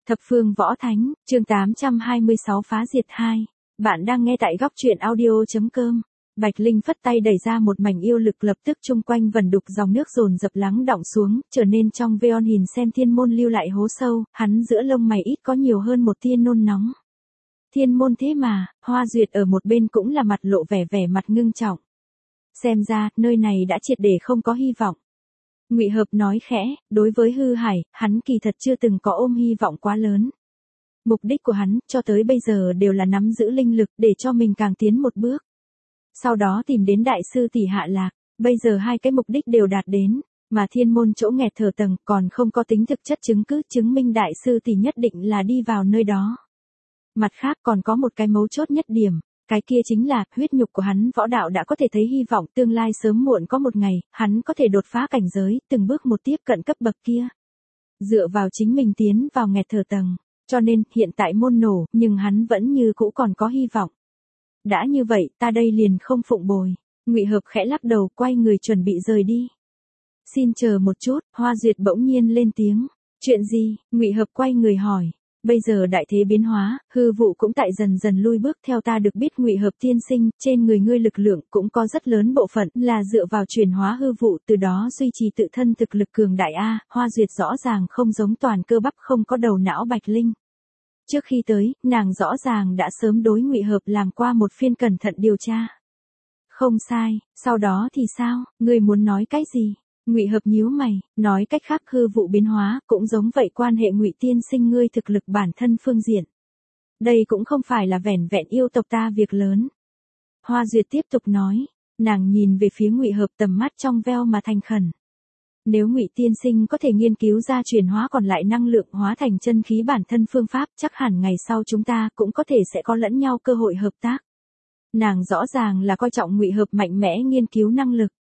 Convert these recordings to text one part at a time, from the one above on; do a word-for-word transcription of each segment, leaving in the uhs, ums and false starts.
Thập phương võ thánh, chương tám trăm hai mươi sáu phá diệt hai. Bạn đang nghe tại góc truyện audio.com. Bạch Linh phất tay đẩy ra một mảnh yêu lực, lập tức chung quanh vần đục dòng nước dồn dập lắng đọng xuống, trở nên trong Veon nhìn xem thiên môn lưu lại hố sâu, hắn giữa lông mày ít có nhiều hơn một tia nôn nóng. Thiên môn thế mà, Hoa Duyệt ở một bên cũng là mặt lộ vẻ vẻ mặt ngưng trọng. Xem ra, nơi này đã triệt để không có hy vọng. Ngụy Hợp nói khẽ, đối với hư hải, hắn kỳ thật chưa từng có ôm hy vọng quá lớn. Mục đích của hắn, cho tới bây giờ đều là nắm giữ linh lực để cho mình càng tiến một bước. Sau đó tìm đến đại sư tỷ Hạ Lạc, bây giờ hai cái mục đích đều đạt đến, mà thiên môn chỗ nghẹt thở tầng còn không có tính thực chất chứng cứ chứng minh đại sư tỷ nhất định là đi vào nơi đó. Mặt khác còn có một cái mấu chốt nhất điểm. Cái kia chính là, huyết nhục của hắn võ đạo đã có thể thấy hy vọng tương lai sớm muộn có một ngày, hắn có thể đột phá cảnh giới, từng bước một tiếp cận cấp bậc kia. Dựa vào chính mình tiến vào nghẹt thở tầng, cho nên hiện tại môn nổ, nhưng hắn vẫn như cũ còn có hy vọng. Đã như vậy, ta đây liền không phụng bồi. Ngụy Hợp khẽ lắc đầu, quay người chuẩn bị rời đi. Xin chờ một chút, Hoa Duyệt bỗng nhiên lên tiếng. Chuyện gì? Ngụy Hợp quay người hỏi. Bây giờ đại thế biến hóa, hư vụ cũng tại dần dần lui bước, theo ta được biết Ngụy Hợp tiên sinh, trên người ngươi lực lượng cũng có rất lớn bộ phận là dựa vào chuyển hóa hư vụ, từ đó duy trì tự thân thực lực cường đại a. Hoa Duyệt rõ ràng không giống toàn cơ bắp không có đầu não Bạch Linh. Trước khi tới, nàng rõ ràng đã sớm đối Ngụy Hợp làm qua một phiên cẩn thận điều tra. Không sai, sau đó thì sao, ngươi muốn nói cái gì? Ngụy Hợp nhíu mày, nói cách khác hư vụ biến hóa, cũng giống vậy quan hệ Ngụy tiên sinh ngươi thực lực bản thân phương diện. Đây cũng không phải là vẻn vẹn yêu tộc ta việc lớn. Hoa Duyệt tiếp tục nói, nàng nhìn về phía Ngụy Hợp, tầm mắt trong veo mà thành khẩn. Nếu Ngụy tiên sinh có thể nghiên cứu ra chuyển hóa còn lại năng lượng hóa thành chân khí bản thân phương pháp, chắc hẳn ngày sau chúng ta cũng có thể sẽ có lẫn nhau cơ hội hợp tác. Nàng rõ ràng là coi trọng Ngụy Hợp mạnh mẽ nghiên cứu năng lực.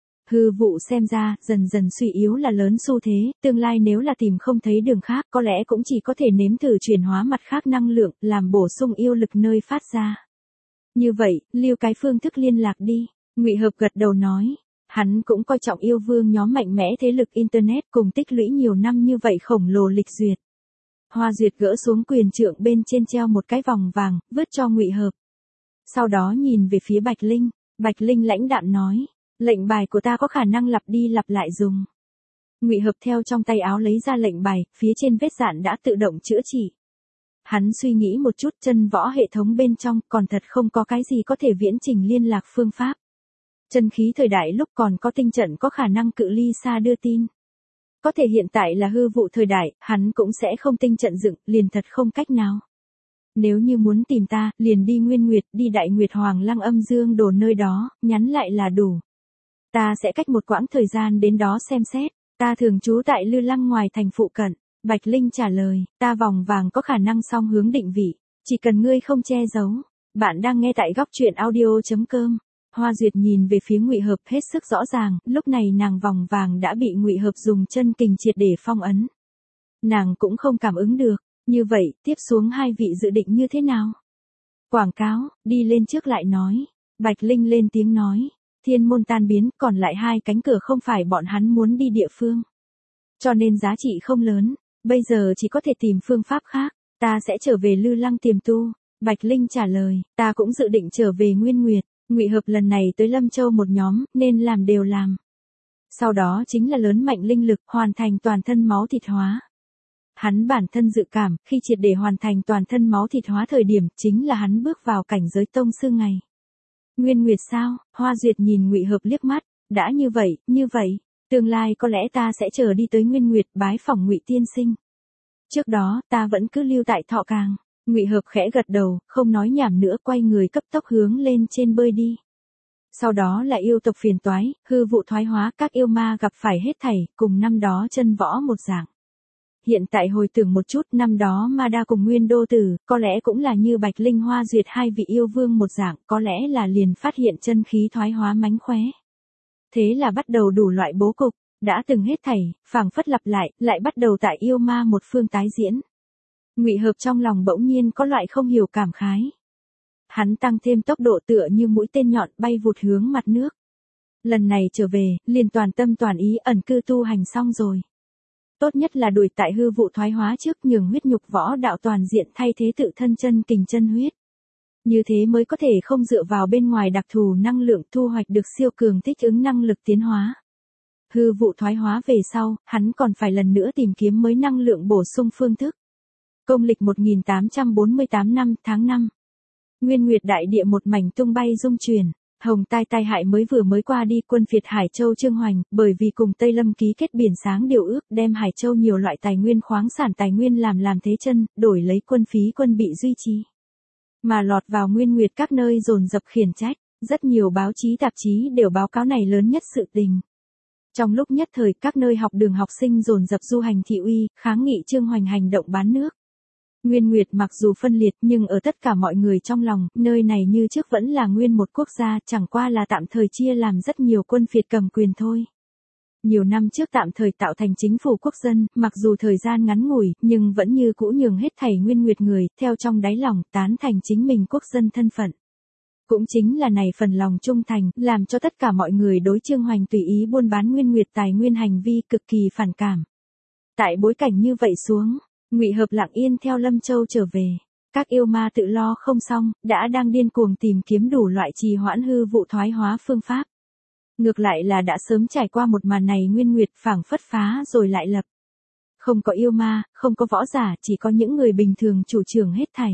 Hư vụ xem ra, dần dần suy yếu là lớn xu thế, tương lai nếu là tìm không thấy đường khác, có lẽ cũng chỉ có thể nếm thử chuyển hóa mặt khác năng lượng, làm bổ sung yêu lực nơi phát ra. Như vậy, lưu cái phương thức liên lạc đi. Ngụy Hợp gật đầu nói, hắn cũng coi trọng yêu vương nhóm mạnh mẽ thế lực internet cùng tích lũy nhiều năm như vậy khổng lồ lịch duyệt. Hoa Duyệt gỡ xuống quyền trượng bên trên treo một cái vòng vàng, vứt cho Ngụy Hợp. Sau đó nhìn về phía Bạch Linh, Bạch Linh lãnh đạm nói. Lệnh bài của ta có khả năng lặp đi lặp lại dùng. Ngụy Hợp theo trong tay áo lấy ra lệnh bài, phía trên vết dạn đã tự động chữa trị. Hắn suy nghĩ một chút, chân võ hệ thống bên trong còn thật không có cái gì có thể viễn trình liên lạc phương pháp. Chân khí thời đại lúc còn có tinh trận có khả năng cự ly xa đưa tin. Có thể hiện tại là hư vụ thời đại, hắn cũng sẽ không tinh trận dựng, liền thật không cách nào. Nếu như muốn tìm ta, liền đi Nguyên Nguyệt, đi Đại Nguyệt Hoàng Lăng Âm Dương Đồ nơi đó, nhắn lại là đủ. Ta sẽ cách một quãng thời gian đến đó xem xét, ta thường trú tại Lư Lăng ngoài thành phụ cận. Bạch Linh trả lời, ta vòng vàng có khả năng song hướng định vị, chỉ cần ngươi không che giấu. Bạn đang nghe tại góc truyện audio.com. Hoa Duyệt nhìn về phía Ngụy Hợp hết sức rõ ràng, lúc này nàng vòng vàng đã bị Ngụy Hợp dùng chân kình triệt để phong ấn. Nàng cũng không cảm ứng được, như vậy, tiếp xuống hai vị dự định như thế nào? Quảng cáo, đi lên trước lại nói. Bạch Linh lên tiếng nói. Thiên môn tan biến, còn lại hai cánh cửa không phải bọn hắn muốn đi địa phương. Cho nên giá trị không lớn, bây giờ chỉ có thể tìm phương pháp khác, ta sẽ trở về Lư Lăng tiềm tu. Bạch Linh trả lời, ta cũng dự định trở về Nguyên Nguyệt, Ngụy Hợp lần này tới Lâm Châu một nhóm, nên làm đều làm. Sau đó chính là lớn mạnh linh lực, hoàn thành toàn thân máu thịt hóa. Hắn bản thân dự cảm, khi triệt để hoàn thành toàn thân máu thịt hóa thời điểm, chính là hắn bước vào cảnh giới tông sư ngày. Nguyên Nguyệt sao? Hoa Duyệt nhìn Ngụy Hợp liếc mắt, đã như vậy, như vậy, tương lai có lẽ ta sẽ chờ đi tới Nguyên Nguyệt bái phỏng Ngụy tiên sinh. Trước đó, ta vẫn cứ lưu tại Thọ Càng. Ngụy Hợp khẽ gật đầu, không nói nhảm nữa, quay người cấp tốc hướng lên trên bơi đi. Sau đó là yêu tộc phiền toái, hư vụ thoái hóa, các yêu ma gặp phải hết thảy, cùng năm đó chân võ một dạng. Hiện tại hồi tưởng một chút, năm đó Ma Đa cùng Nguyên Đô Tử, có lẽ cũng là như Bạch Linh Hoa Duyệt hai vị yêu vương một dạng, có lẽ là liền phát hiện chân khí thoái hóa mánh khóe. Thế là bắt đầu đủ loại bố cục, đã từng hết thảy, phảng phất lặp lại, lại bắt đầu tại yêu ma một phương tái diễn. Ngụy Hợp trong lòng bỗng nhiên có loại không hiểu cảm khái. Hắn tăng thêm tốc độ tựa như mũi tên nhọn bay vụt hướng mặt nước. Lần này trở về, liền toàn tâm toàn ý ẩn cư tu hành xong rồi. Tốt nhất là đuổi tại hư vụ thoái hóa trước, nhường huyết nhục võ đạo toàn diện thay thế tự thân chân kình chân huyết. Như thế mới có thể không dựa vào bên ngoài đặc thù năng lượng thu hoạch được siêu cường thích ứng năng lực tiến hóa. Hư vụ thoái hóa về sau, hắn còn phải lần nữa tìm kiếm mới năng lượng bổ sung phương thức. Công lịch một nghìn tám trăm bốn mươi tám năm tháng năm. Nguyên Nguyệt đại địa một mảnh tung bay rung chuyển. Hồng tai tai hại mới vừa mới qua đi, quân phiệt Hải Châu Trương Hoành, bởi vì cùng Tây Lâm ký kết biển sáng điều ước, đem Hải Châu nhiều loại tài nguyên khoáng sản tài nguyên làm làm thế chân, đổi lấy quân phí quân bị duy trì. Mà lọt vào Nguyên Nguyệt các nơi dồn dập khiển trách, rất nhiều báo chí tạp chí đều báo cáo này lớn nhất sự tình. Trong lúc nhất thời, các nơi học đường học sinh dồn dập du hành thị uy, kháng nghị Trương Hoành hành động bán nước. Nguyên Nguyệt mặc dù phân liệt nhưng ở tất cả mọi người trong lòng, nơi này như trước vẫn là nguyên một quốc gia, chẳng qua là tạm thời chia làm rất nhiều quân phiệt cầm quyền thôi. Nhiều năm trước tạm thời tạo thành chính phủ quốc dân, mặc dù thời gian ngắn ngủi, nhưng vẫn như cũ nhường hết thảy Nguyên Nguyệt người, theo trong đáy lòng, tán thành chính mình quốc dân thân phận. Cũng chính là này phần lòng trung thành, làm cho tất cả mọi người đối Trương Hoành tùy ý buôn bán Nguyên Nguyệt tài nguyên hành vi cực kỳ phản cảm. Tại bối cảnh như vậy xuống, Ngụy Hợp lặng yên theo Lâm Châu trở về. Các yêu ma tự lo không xong, đã đang điên cuồng tìm kiếm đủ loại trì hoãn hư vụ thoái hóa phương pháp. Ngược lại là đã sớm trải qua một màn này Nguyên Nguyệt phảng phất phá rồi lại lập. Không có yêu ma, không có võ giả, chỉ có những người bình thường chủ trưởng hết thảy.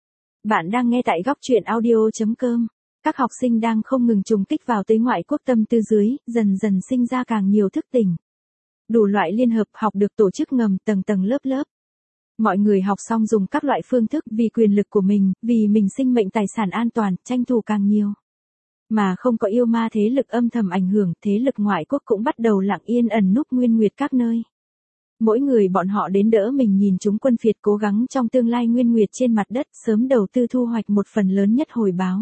Bạn đang nghe tại góc truyện audio chấm com. Các học sinh đang không ngừng trùng kích vào tới ngoại quốc tâm tư dưới, dần dần sinh ra càng nhiều thức tỉnh. Đủ loại liên hợp học được tổ chức ngầm tầng tầng lớp lớp. Mọi người học xong dùng các loại phương thức vì quyền lực của mình, vì mình sinh mệnh tài sản an toàn, tranh thủ càng nhiều. Mà không có yêu ma thế lực âm thầm ảnh hưởng, thế lực ngoại quốc cũng bắt đầu lặng yên ẩn núp Nguyên Nguyệt các nơi. Mỗi người bọn họ đến đỡ mình nhìn chúng quân phiệt cố gắng trong tương lai Nguyên Nguyệt trên mặt đất sớm đầu tư thu hoạch một phần lớn nhất hồi báo.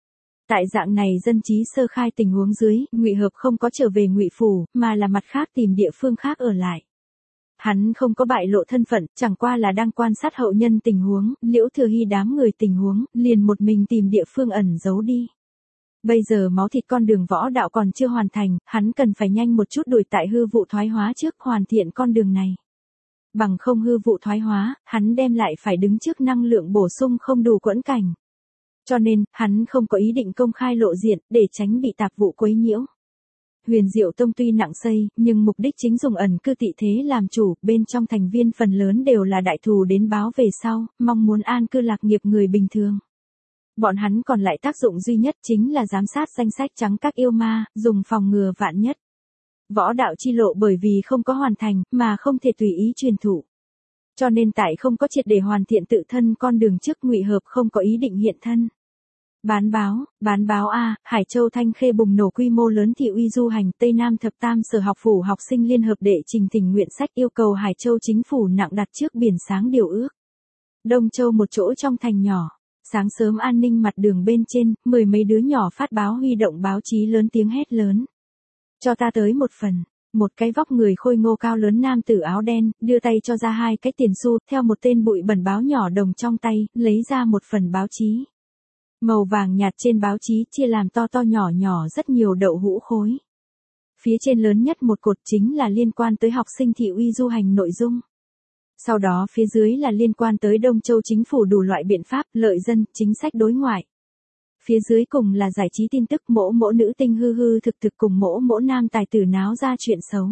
Tại dạng này dân trí sơ khai tình huống dưới, Ngụy Hợp không có trở về Ngụy phủ, mà là mặt khác tìm địa phương khác ở lại. Hắn không có bại lộ thân phận, chẳng qua là đang quan sát hậu nhân tình huống, Liễu Thừa Hy đám người tình huống, liền một mình tìm địa phương ẩn giấu đi. Bây giờ máu thịt con đường võ đạo còn chưa hoàn thành, hắn cần phải nhanh một chút đuổi tại hư vụ thoái hóa trước hoàn thiện con đường này. Bằng không hư vụ thoái hóa, hắn đem lại phải đứng trước năng lượng bổ sung không đủ quẫn cảnh. Cho nên, hắn không có ý định công khai lộ diện, để tránh bị tạp vụ quấy nhiễu. Huyền Diệu Tông tuy nặng xây, nhưng mục đích chính dùng ẩn cư tị thế làm chủ, bên trong thành viên phần lớn đều là đại thù đến báo về sau, mong muốn an cư lạc nghiệp người bình thường. Bọn hắn còn lại tác dụng duy nhất chính là giám sát danh sách trắng các yêu ma, dùng phòng ngừa vạn nhất. Võ đạo chi lộ bởi vì không có hoàn thành, mà không thể tùy ý truyền thụ. Cho nên tại không có triệt để hoàn thiện tự thân con đường trước Ngụy Hợp không có ý định hiện thân. Bán báo, bán báo A, Hải Châu Thanh Khê bùng nổ quy mô lớn thị uy du hành, Tây Nam thập tam sở học phủ học sinh liên hợp đệ trình tình nguyện sách yêu cầu Hải Châu chính phủ nặng đặt trước biển sáng điều ước. Đông Châu một chỗ trong thành nhỏ, sáng sớm an ninh mặt đường bên trên, mười mấy đứa nhỏ phát báo huy động báo chí lớn tiếng hét lớn. Cho ta tới một phần. Một cái vóc người khôi ngô cao lớn nam tử áo đen, đưa tay cho ra hai cái tiền xu, theo một tên bụi bẩn báo nhỏ đồng trong tay, lấy ra một phần báo chí. Màu vàng nhạt trên báo chí chia làm to to nhỏ nhỏ rất nhiều đậu hũ khối. Phía trên lớn nhất một cột chính là liên quan tới học sinh thị uy du hành nội dung. Sau đó phía dưới là liên quan tới Đông Châu chính phủ đủ loại biện pháp, lợi dân, chính sách đối ngoại. Phía dưới cùng là giải trí tin tức mỗ mỗ nữ tinh hư hư thực thực cùng mỗ mỗ nam tài tử náo ra chuyện xấu.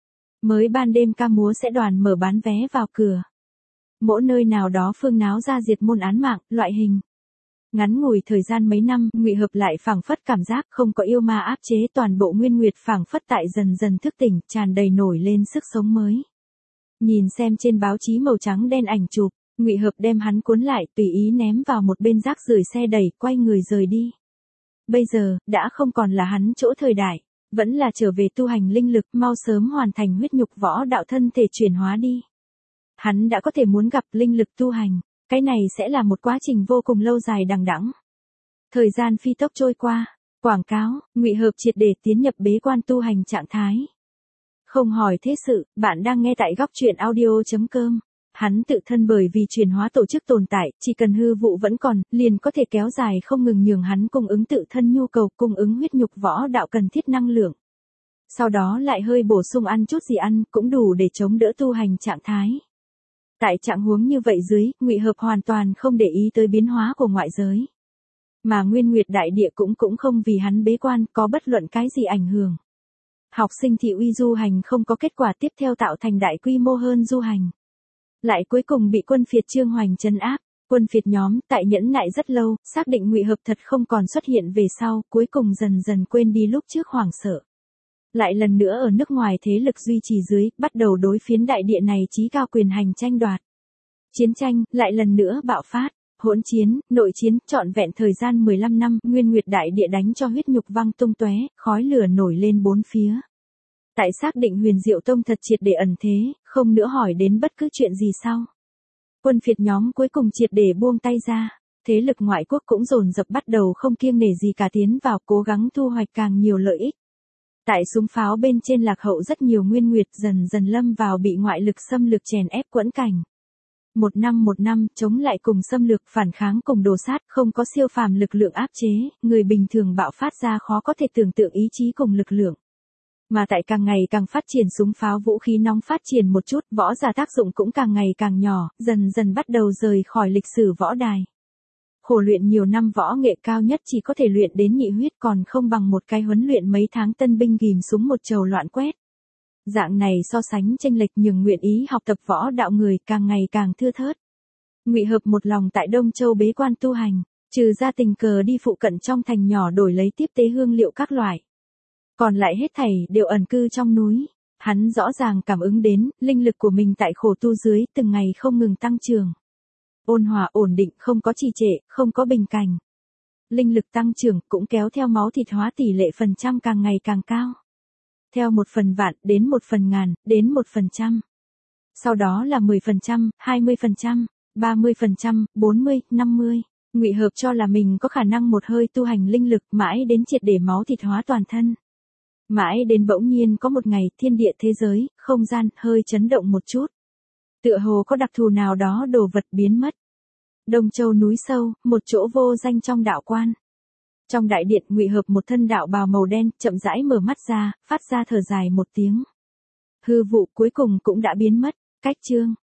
Mới ban đêm ca múa sẽ đoàn mở bán vé vào cửa. Mỗi nơi nào đó phương náo ra diệt môn án mạng, loại hình. Ngắn ngủi thời gian mấy năm, Ngụy Hợp lại phảng phất cảm giác không có yêu ma áp chế toàn bộ Nguyên Nguyệt phảng phất tại dần dần thức tỉnh, tràn đầy nổi lên sức sống mới. Nhìn xem trên báo chí màu trắng đen ảnh chụp, Ngụy Hợp đem hắn cuốn lại, tùy ý ném vào một bên rác rưởi xe đẩy, quay người rời đi. Bây giờ, đã không còn là hắn chỗ thời đại, vẫn là trở về tu hành linh lực, mau sớm hoàn thành huyết nhục võ đạo thân thể chuyển hóa đi. Hắn đã có thể muốn gặp linh lực tu hành, cái này sẽ là một quá trình vô cùng lâu dài đằng đẵng. Thời gian phi tốc trôi qua, quảng cáo, Ngụy Hợp triệt để tiến nhập bế quan tu hành trạng thái. Không hỏi thế sự, bạn đang nghe tại góc truyện audio chấm com. Hắn tự thân bởi vì chuyển hóa tổ chức tồn tại, chỉ cần hư vụ vẫn còn, liền có thể kéo dài không ngừng nhường hắn cung ứng tự thân nhu cầu, cung ứng huyết nhục võ đạo cần thiết năng lượng. Sau đó lại hơi bổ sung ăn chút gì ăn, cũng đủ để chống đỡ tu hành trạng thái. Tại trạng huống như vậy dưới, Ngụy Hợp hoàn toàn không để ý tới biến hóa của ngoại giới. Mà Nguyên Nguyệt Đại Địa cũng cũng không vì hắn bế quan có bất luận cái gì ảnh hưởng. Học sinh thị uy du hành không có kết quả tiếp theo tạo thành đại quy mô hơn du hành. Lại cuối cùng bị quân phiệt Trương Hoành trấn áp. Quân phiệt nhóm tại nhẫn nại rất lâu, xác định Ngụy Hợp thật không còn xuất hiện về sau, cuối cùng dần dần quên đi lúc trước hoảng sợ. Lại lần nữa ở nước ngoài thế lực duy trì dưới, bắt đầu đối phiến đại địa này chí cao quyền hành tranh đoạt. Chiến tranh, lại lần nữa bạo phát, hỗn chiến, nội chiến, trọn vẹn thời gian mười lăm năm, Nguyên Nguyệt Đại Địa đánh cho huyết nhục văng tung tóe, khói lửa nổi lên bốn phía. Tại xác định Huyền Diệu Tông thật triệt để ẩn thế, không nữa hỏi đến bất cứ chuyện gì sau. Quân phiệt nhóm cuối cùng triệt để buông tay ra, thế lực ngoại quốc cũng dồn dập bắt đầu không kiêng nể gì cả tiến vào cố gắng thu hoạch càng nhiều lợi ích. Tại súng pháo bên trên lạc hậu rất nhiều Nguyên Nguyệt dần dần lâm vào bị ngoại lực xâm lược chèn ép quẫn cảnh. Một năm một năm chống lại cùng xâm lược phản kháng cùng đồ sát không có siêu phàm lực lượng áp chế, người bình thường bạo phát ra khó có thể tưởng tượng ý chí cùng lực lượng. Mà tại càng ngày càng phát triển súng pháo vũ khí nóng phát triển một chút, võ giả tác dụng cũng càng ngày càng nhỏ, dần dần bắt đầu rời khỏi lịch sử võ đài. Khổ luyện nhiều năm võ nghệ cao nhất chỉ có thể luyện đến nhị huyết còn không bằng một cái huấn luyện mấy tháng tân binh ghim súng một trầu loạn quét. Dạng này so sánh chênh lệch nhường nguyện ý học tập võ đạo người càng ngày càng thưa thớt. Ngụy Hợp một lòng tại Đông Châu bế quan tu hành, trừ ra tình cờ đi phụ cận trong thành nhỏ đổi lấy tiếp tế hương liệu các loại. Còn lại hết thảy đều ẩn cư trong núi. Hắn rõ ràng cảm ứng đến, linh lực của mình tại khổ tu dưới từng ngày không ngừng tăng trưởng. Ôn hòa ổn định không có trì trệ, không có bình cảnh. Linh lực tăng trưởng cũng kéo theo máu thịt hóa tỷ lệ phần trăm càng ngày càng cao. Theo một phần vạn, đến một phần ngàn, đến một phần trăm. Sau đó là mười phần trăm, hai mươi phần trăm, ba mươi phần trăm, bốn mươi, năm mươi. Ngụy Hợp cho là mình có khả năng một hơi tu hành linh lực mãi đến triệt để máu thịt hóa toàn thân. Mãi đến bỗng nhiên có một ngày thiên địa thế giới, không gian, hơi chấn động một chút. Tựa hồ có đặc thù nào đó đồ vật biến mất. Đông Châu núi sâu, một chỗ vô danh trong đạo quan. Trong đại điện Ngụy Hợp một thân đạo bào màu đen, chậm rãi mở mắt ra, phát ra thở dài một tiếng. Hư vụ cuối cùng cũng đã biến mất, cách chương.